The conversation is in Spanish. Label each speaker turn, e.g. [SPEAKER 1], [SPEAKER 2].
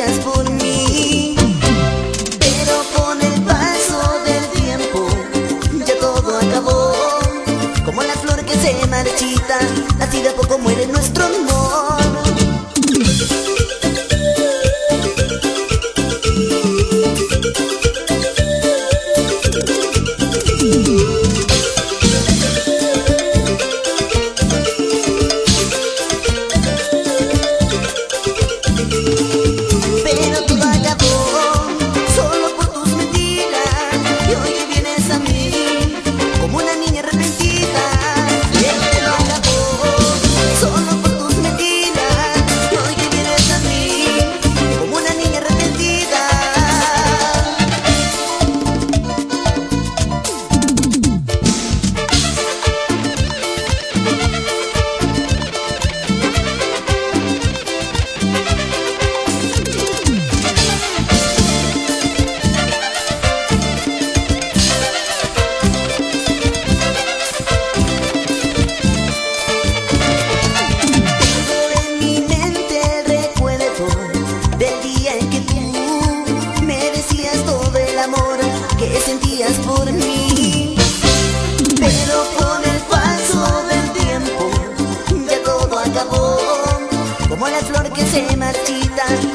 [SPEAKER 1] sentías por mí. Pero con el paso del tiempo ya todo acabó. Como la flor que se marchita, así de a poco muere nuestro amor. Pero todo acabó solo por tus mentiras, y hoy vienes a mí como una niña arrepentida. Pero todo acabó solo por tus mentiras, y hoy vienes a mí como una niña arrepentida. Que sentías por mí, pero con el paso del tiempo ya todo acabó. Como la flor que se marchita,